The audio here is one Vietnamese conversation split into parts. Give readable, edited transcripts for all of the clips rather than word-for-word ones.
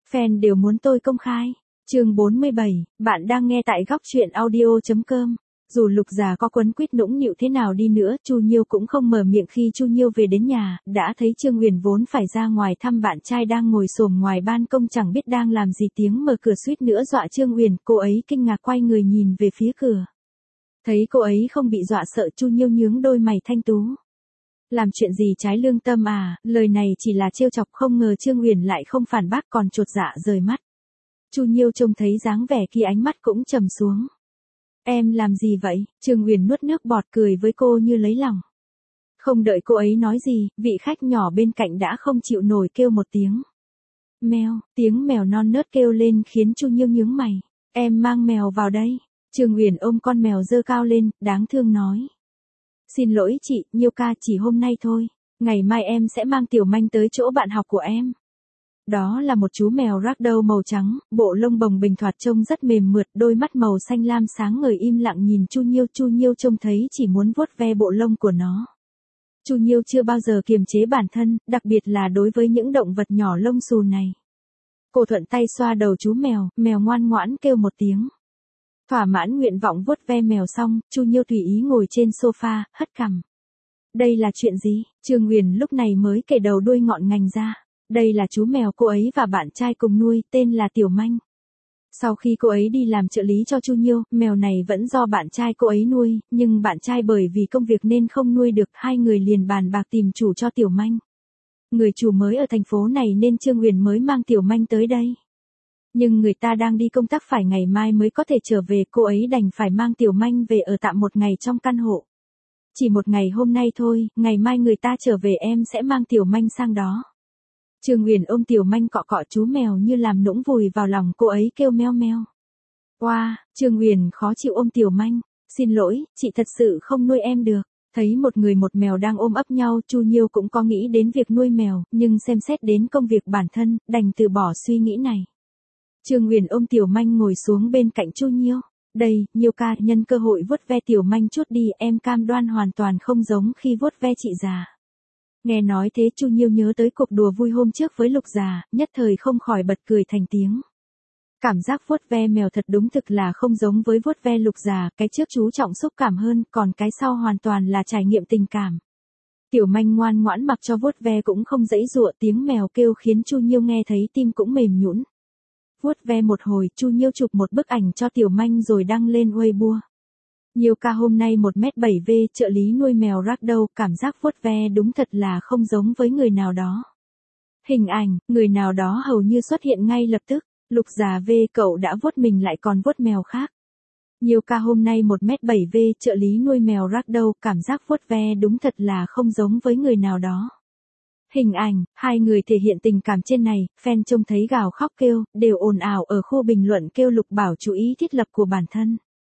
Fan đều muốn tôi công khai. Chương 47, bạn đang nghe tại góc truyện audio.com. Dù Lục Già có quấn quýt nũng nịu thế nào đi nữa, Chu Nhiêu cũng không mở miệng khi Chu Nhiêu về đến nhà, đã thấy Trương Uyển vốn phải ra ngoài thăm bạn trai đang ngồi xổm ngoài ban công chẳng biết đang làm gì, tiếng mở cửa suýt nữa dọa Trương Uyển, cô ấy kinh ngạc quay người nhìn về phía cửa. Thấy cô ấy không bị dọa sợ, Chu Nhiêu nhướng đôi mày thanh tú. Làm chuyện gì trái lương tâm à? Lời này chỉ là trêu chọc, không ngờ Trương Uyển lại không phản bác còn chột dạ rời mắt. Chu Nhiêu trông thấy dáng vẻ kia ánh mắt cũng trầm xuống. Em làm gì vậy? Trương Uyển nuốt nước bọt cười với cô như lấy lòng. Không đợi cô ấy nói gì, vị khách nhỏ bên cạnh đã không chịu nổi kêu một tiếng. Mèo, tiếng mèo non nớt kêu lên khiến Chu Nhiêu nhướng mày. Em mang mèo vào đây. Trương Uyển ôm con mèo giơ cao lên, đáng thương nói. Xin lỗi chị, Nhiêu ca, chỉ hôm nay thôi. Ngày mai em sẽ mang Tiểu Manh tới chỗ bạn học của em. Đó là một chú mèo ragdoll màu trắng, bộ lông bồng bềnh thoạt trông rất mềm mượt, đôi mắt màu xanh lam sáng ngời im lặng nhìn Chu Nhiêu trông thấy chỉ muốn vuốt ve bộ lông của nó. Chu Nhiêu chưa bao giờ kiềm chế bản thân, đặc biệt là đối với những động vật nhỏ lông xù này. Cô thuận tay xoa đầu chú mèo, mèo ngoan ngoãn kêu một tiếng. Thỏa mãn nguyện vọng vuốt ve mèo xong, Chu Nhiêu tùy ý ngồi trên sofa, hất cằm. Đây là chuyện gì? Trương Uyển lúc này mới kể đầu đuôi ngọn ngành ra. Đây là chú mèo cô ấy và bạn trai cùng nuôi, tên là Tiểu Manh. Sau khi cô ấy đi làm trợ lý cho Chu Nhiêu, mèo này vẫn do bạn trai cô ấy nuôi, nhưng bạn trai bởi vì công việc nên không nuôi được, hai người liền bàn bạc tìm chủ cho Tiểu Manh. Người chủ mới ở thành phố này nên Trương Uyển mới mang Tiểu Manh tới đây. Nhưng người ta đang đi công tác phải ngày mai mới có thể trở về, cô ấy đành phải mang Tiểu Manh về ở tạm một ngày trong căn hộ. Chỉ một ngày hôm nay thôi, ngày mai người ta trở về em sẽ mang Tiểu Manh sang đó. Trương Uyển ôm Tiểu Manh cọ cọ chú mèo như làm nũng vùi vào lòng cô ấy kêu meo meo. Oa, Trương Uyển khó chịu ôm Tiểu Manh. Xin lỗi, chị thật sự không nuôi em được. Thấy một người một mèo đang ôm ấp nhau, Chu Nhiêu cũng có nghĩ đến việc nuôi mèo, nhưng xem xét đến công việc bản thân, đành từ bỏ suy nghĩ này. Trương Uyển ôm Tiểu Manh ngồi xuống bên cạnh Chu Nhiêu. Đây, Nhiêu ca, nhân cơ hội vuốt ve Tiểu Manh chút đi, em cam đoan hoàn toàn không giống khi vuốt ve chị già. Nghe nói thế Chu Nhiêu nhớ tới cuộc đùa vui hôm trước với Lục Già, nhất thời không khỏi bật cười thành tiếng. Cảm giác vuốt ve mèo thật đúng thực là không giống với vuốt ve Lục Già, cái trước chú trọng xúc cảm hơn, còn cái sau hoàn toàn là trải nghiệm tình cảm. Tiểu Manh ngoan ngoãn mặc cho vuốt ve cũng không dãy dụa, tiếng mèo kêu khiến Chu Nhiêu nghe thấy tim cũng mềm nhũn. Vuốt ve một hồi, Chu Nhiêu chụp một bức ảnh cho Tiểu Manh rồi đăng lên Weibo. Nhiêu ca hôm nay 1m7v, trợ lý nuôi mèo ragdoll, cảm giác vuốt ve đúng thật là không giống với người nào đó. Hình ảnh, người nào đó hầu như xuất hiện ngay lập tức. Lục Già V, cậu đã vuốt mình lại còn vuốt mèo khác. Nhiêu ca hôm nay 1m7v, trợ lý nuôi mèo ragdoll, cảm giác vuốt ve đúng thật là không giống với người nào đó. Hình ảnh, hai người thể hiện tình cảm trên này, fan trông thấy gào khóc kêu, đều ồn ào ở khu bình luận kêu Lục Bảo chú ý thiết lập của bản thân.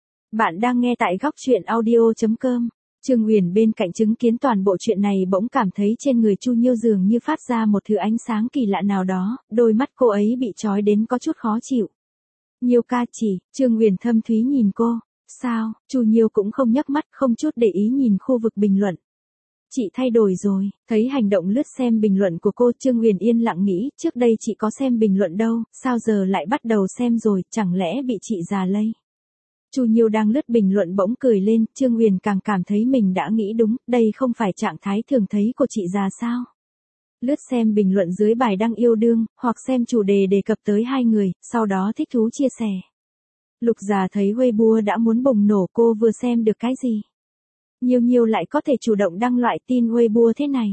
Bạn đang nghe tại góc truyện audio.com. Trương Uyển bên cạnh chứng kiến toàn bộ chuyện này bỗng cảm thấy trên người Chu Nhiêu dường như phát ra một thứ ánh sáng kỳ lạ nào đó, đôi mắt cô ấy bị trói đến có chút khó chịu. Nhiêu ca chỉ, Trương Uyển thâm thúy nhìn cô. Sao? Chu Nhiêu cũng không nhấc mắt, không chút để ý nhìn khu vực bình luận. Chị thay đổi rồi. Thấy hành động lướt xem bình luận của cô, Trương Uyển yên lặng nghĩ, trước đây chị có xem bình luận đâu, sao giờ lại bắt đầu xem rồi, chẳng lẽ bị chị già lây. Chu Nhiêu đang lướt bình luận bỗng cười lên, Trương Uyển càng cảm thấy mình đã nghĩ đúng, đây không phải trạng thái thường thấy của chị già sao. Lướt xem bình luận dưới bài đăng yêu đương, hoặc xem chủ đề đề cập tới hai người, sau đó thích thú chia sẻ. Lục Già thấy Weibo đã muốn bùng nổ, cô vừa xem được cái gì. Nhiêu lại có thể chủ động đăng loại tin Weibo thế này.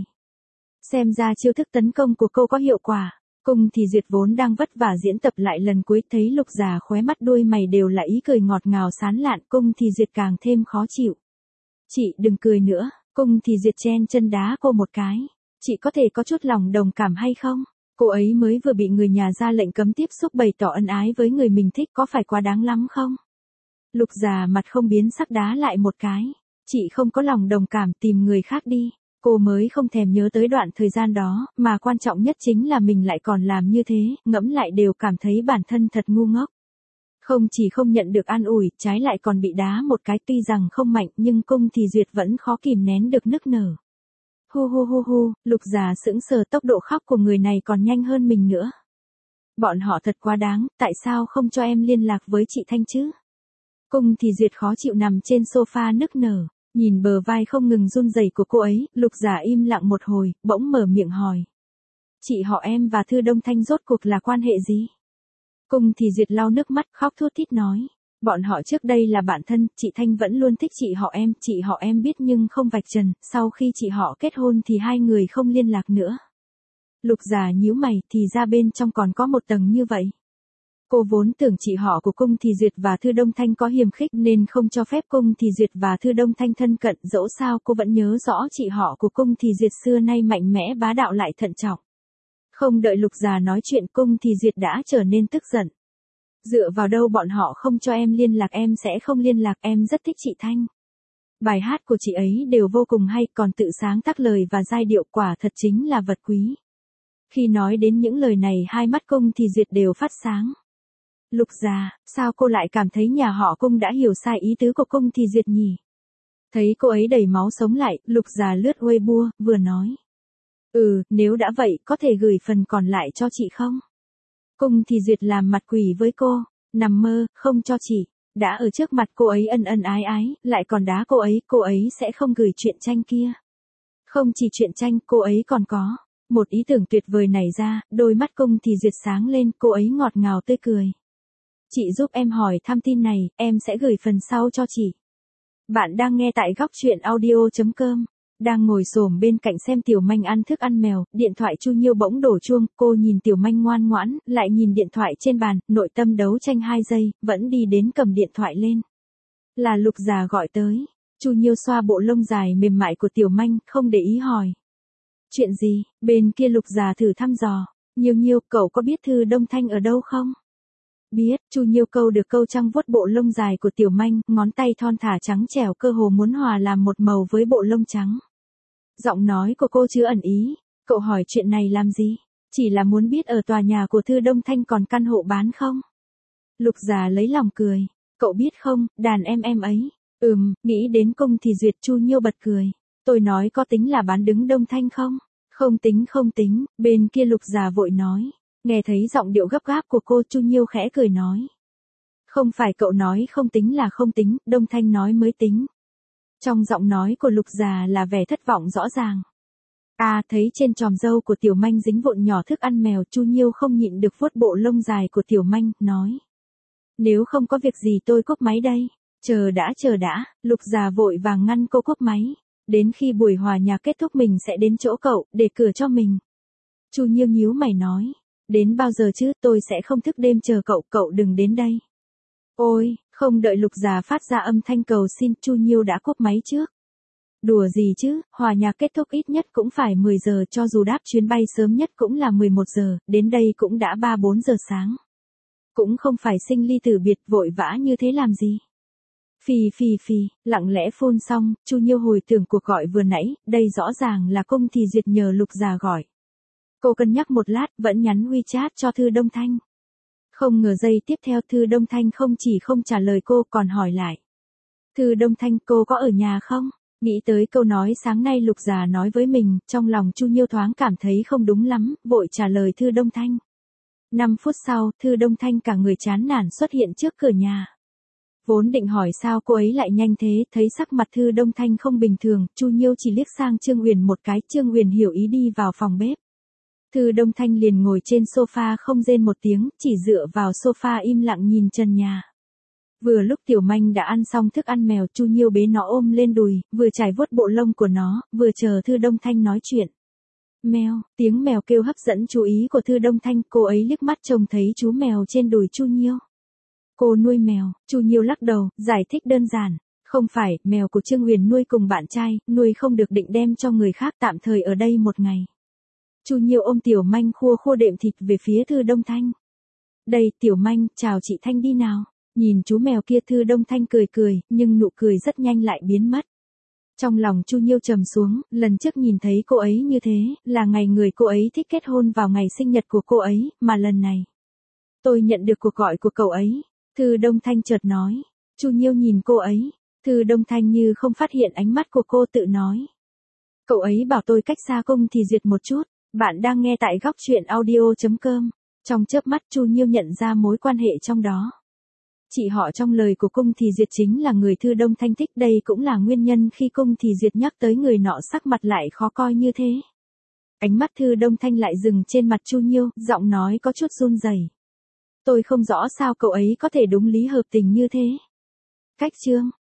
Xem ra chiêu thức tấn công của cô có hiệu quả. Cung Thì Duyệt vốn đang vất vả diễn tập lại lần cuối, thấy Lục Già khóe mắt đuôi mày đều là ý cười ngọt ngào sán lạn, Cung Thì Duyệt càng thêm khó chịu. Chị đừng cười nữa. Cung Thì Duyệt chen chân đá cô một cái. Chị có thể có chút lòng đồng cảm hay không? Cô ấy mới vừa bị người nhà ra lệnh cấm tiếp xúc bày tỏ ân ái với người mình thích, có phải quá đáng lắm không? Lục Già mặt không biến sắc đá lại một cái. Chị không có lòng đồng cảm, tìm người khác đi. Cô mới không thèm nhớ tới đoạn thời gian đó, mà quan trọng nhất chính là mình lại còn làm như thế, ngẫm lại đều cảm thấy bản thân thật ngu ngốc. Không chỉ không nhận được an ủi, trái lại còn bị đá một cái, tuy rằng không mạnh nhưng Cung Thì Duyệt vẫn khó kìm nén được nức nở. Hu, Lục Già sững sờ, tốc độ khóc của người này còn nhanh hơn mình nữa. Bọn họ thật quá đáng, tại sao không cho em liên lạc với chị Thanh chứ? Cung Thì Duyệt khó chịu nằm trên sofa nức nở, nhìn bờ vai không ngừng run rẩy của cô ấy, Lục Giả im lặng một hồi, bỗng mở miệng hỏi. Chị họ em và Thư Đông Thanh rốt cuộc là quan hệ gì? Cung Thì Duyệt lau nước mắt khóc thút thít nói. Bọn họ trước đây là bạn thân, chị Thanh vẫn luôn thích chị họ em biết nhưng không vạch trần, sau khi chị họ kết hôn thì hai người không liên lạc nữa. Lục Giả nhíu mày, thì ra bên trong còn có một tầng như vậy. Cô vốn tưởng chị họ của Cung Thì Duyệt và Thư Đông Thanh có hiềm khích nên không cho phép Cung Thì Duyệt và Thư Đông Thanh thân cận, dẫu sao cô vẫn nhớ rõ chị họ của Cung Thì Duyệt xưa nay mạnh mẽ bá đạo lại thận trọng. Không đợi Lục Giả nói chuyện Cung Thì Duyệt đã trở nên tức giận. Dựa vào đâu bọn họ không cho em liên lạc, em sẽ không liên lạc, em rất thích chị Thanh. Bài hát của chị ấy đều vô cùng hay, còn tự sáng tác lời và giai điệu, quả thật chính là vật quý. Khi nói đến những lời này hai mắt Cung Thì Duyệt đều phát sáng. Lục Giả, sao cô lại cảm thấy nhà họ Cung đã hiểu sai ý tứ của Cung Thì Duyệt nhỉ? Thấy cô ấy đầy máu sống lại, Lục Giả lướt Weibo, vừa nói. Nếu đã vậy, có thể gửi phần còn lại cho chị không? Cung Thì Duyệt làm mặt quỷ với cô, nằm mơ, không cho chị. Đã ở trước mặt cô ấy ân ân ái ái, lại còn đá cô ấy sẽ không gửi truyện tranh kia. Không chỉ truyện tranh, cô ấy còn có một ý tưởng tuyệt vời nảy ra, đôi mắt Cung Thì Duyệt sáng lên, cô ấy ngọt ngào tươi cười. Chị giúp em hỏi thăm tin này, em sẽ gửi phần sau cho chị. Bạn đang nghe tại góc truyện audio.com. Đang ngồi xổm bên cạnh xem Tiểu Manh ăn thức ăn mèo, điện thoại Chu Nhiêu bỗng đổ chuông, cô nhìn Tiểu Manh ngoan ngoãn, lại nhìn điện thoại trên bàn, nội tâm đấu tranh 2 giây, vẫn đi đến cầm điện thoại lên. Là Lục Giả gọi tới. Chu Nhiêu xoa bộ lông dài mềm mại của Tiểu Manh, không để ý hỏi. Chuyện gì? Bên kia Lục Giả thử thăm dò. Nhiêu, cậu có biết Thư Đông Thanh ở đâu không? Biết, Chu Nhiêu câu được câu trăng vuốt bộ lông dài của Tiểu Manh, ngón tay thon thả trắng trẻo cơ hồ muốn hòa làm một màu với bộ lông trắng. Giọng nói của cô chứa ẩn ý, cậu hỏi chuyện này làm gì? Chỉ là muốn biết ở tòa nhà của Thư Đông Thanh còn căn hộ bán không? Lục Giả lấy lòng cười, cậu biết không, đàn em ấy. Nghĩ đến Cung Thì Duyệt. Chu Nhiêu bật cười. Tôi nói có tính là bán đứng Đông Thanh không? Không tính, bên kia Lục Giả vội nói. Nghe thấy giọng điệu gấp gáp của cô, Chu Nhiêu khẽ cười nói. Không phải cậu nói không tính là không tính, Đông Thanh nói mới tính. Trong giọng nói của Lục Giả là vẻ thất vọng rõ ràng. Thấy trên tròm râu của Tiểu Manh dính vụn nhỏ thức ăn mèo, Chu Nhiêu không nhịn được vuốt bộ lông dài của Tiểu Manh, nói. Nếu không có việc gì tôi cúp máy đây. Chờ đã, Lục Giả vội vàng ngăn cô cúp máy. Đến khi buổi hòa nhạc kết thúc mình sẽ đến chỗ cậu, để cửa cho mình. Chu Nhiêu nhíu mày nói. Đến bao giờ chứ, tôi sẽ không thức đêm chờ cậu đừng đến đây. Ôi, không đợi Lục Giả phát ra âm thanh cầu xin, Chu Nhiêu đã cúp máy trước. Đùa gì chứ, hòa nhạc kết thúc ít nhất cũng phải 10 giờ, cho dù đáp chuyến bay sớm nhất cũng là 11 giờ, đến đây cũng đã 3-4 giờ sáng. Cũng không phải sinh ly tử biệt vội vã như thế làm gì. Phì, lặng lẽ phone xong, Chu Nhiêu hồi tưởng cuộc gọi vừa nãy, đây rõ ràng là Cung Thì Duyệt nhờ Lục Giả gọi. Cô cân nhắc một lát, vẫn nhắn WeChat cho Thư Đông Thanh. Không ngờ giây tiếp theo Thư Đông Thanh không chỉ không trả lời cô còn hỏi lại. Thư Đông Thanh, cô có ở nhà không? Nghĩ tới câu nói sáng nay Lục Giả nói với mình, trong lòng Chu Nhiêu thoáng cảm thấy không đúng lắm, vội trả lời Thư Đông Thanh. 5 phút sau, Thư Đông Thanh cả người chán nản xuất hiện trước cửa nhà. Vốn định hỏi sao cô ấy lại nhanh thế, thấy sắc mặt Thư Đông Thanh không bình thường, Chu Nhiêu chỉ liếc sang Trương Uyển một cái, Trương Uyển hiểu ý đi vào phòng bếp. Thư Đông Thanh liền ngồi trên sofa không rên một tiếng, chỉ dựa vào sofa im lặng nhìn trần nhà. Vừa lúc Tiểu Manh đã ăn xong thức ăn mèo, Chu Nhiêu bế nó ôm lên đùi, vừa chải vuốt bộ lông của nó, vừa chờ Thư Đông Thanh nói chuyện. Mèo, tiếng mèo kêu hấp dẫn chú ý của Thư Đông Thanh, cô ấy liếc mắt trông thấy chú mèo trên đùi Chu Nhiêu. Cô nuôi mèo, Chu Nhiêu lắc đầu, giải thích đơn giản. Không phải, mèo của Trương Uyển nuôi cùng bạn trai, nuôi không được định đem cho người khác, tạm thời ở đây một ngày. Chu Nhiêu ôm Tiểu Manh khua đệm thịt về phía Thư Đông Thanh. Đây, Tiểu Manh, chào chị Thanh đi nào. Nhìn chú mèo kia, Thư Đông Thanh cười, nhưng nụ cười rất nhanh lại biến mất. Trong lòng Chu Nhiêu trầm xuống, lần trước nhìn thấy cô ấy như thế, là ngày người cô ấy thích kết hôn vào ngày sinh nhật của cô ấy, mà lần này. Tôi nhận được cuộc gọi của cậu ấy. Thư Đông Thanh chợt nói. Chu Nhiêu nhìn cô ấy. Thư Đông Thanh như không phát hiện ánh mắt của cô, tự nói. Cậu ấy bảo tôi cách xa Cung Thì Duyệt một chút. Bạn đang nghe tại góc truyện audio.com. Trong chớp mắt Chu Nhiêu nhận ra mối quan hệ trong đó. Chị họ trong lời của Cung Thì Duyệt chính là người Thư Đông Thanh thích, đây cũng là nguyên nhân khi Cung Thì Duyệt nhắc tới người nọ sắc mặt lại khó coi như thế. Ánh mắt Thư Đông Thanh lại dừng trên mặt Chu Nhiêu, giọng nói có chút run rẩy. Tôi không rõ sao cậu ấy có thể đúng lý hợp tình như thế. Cách chương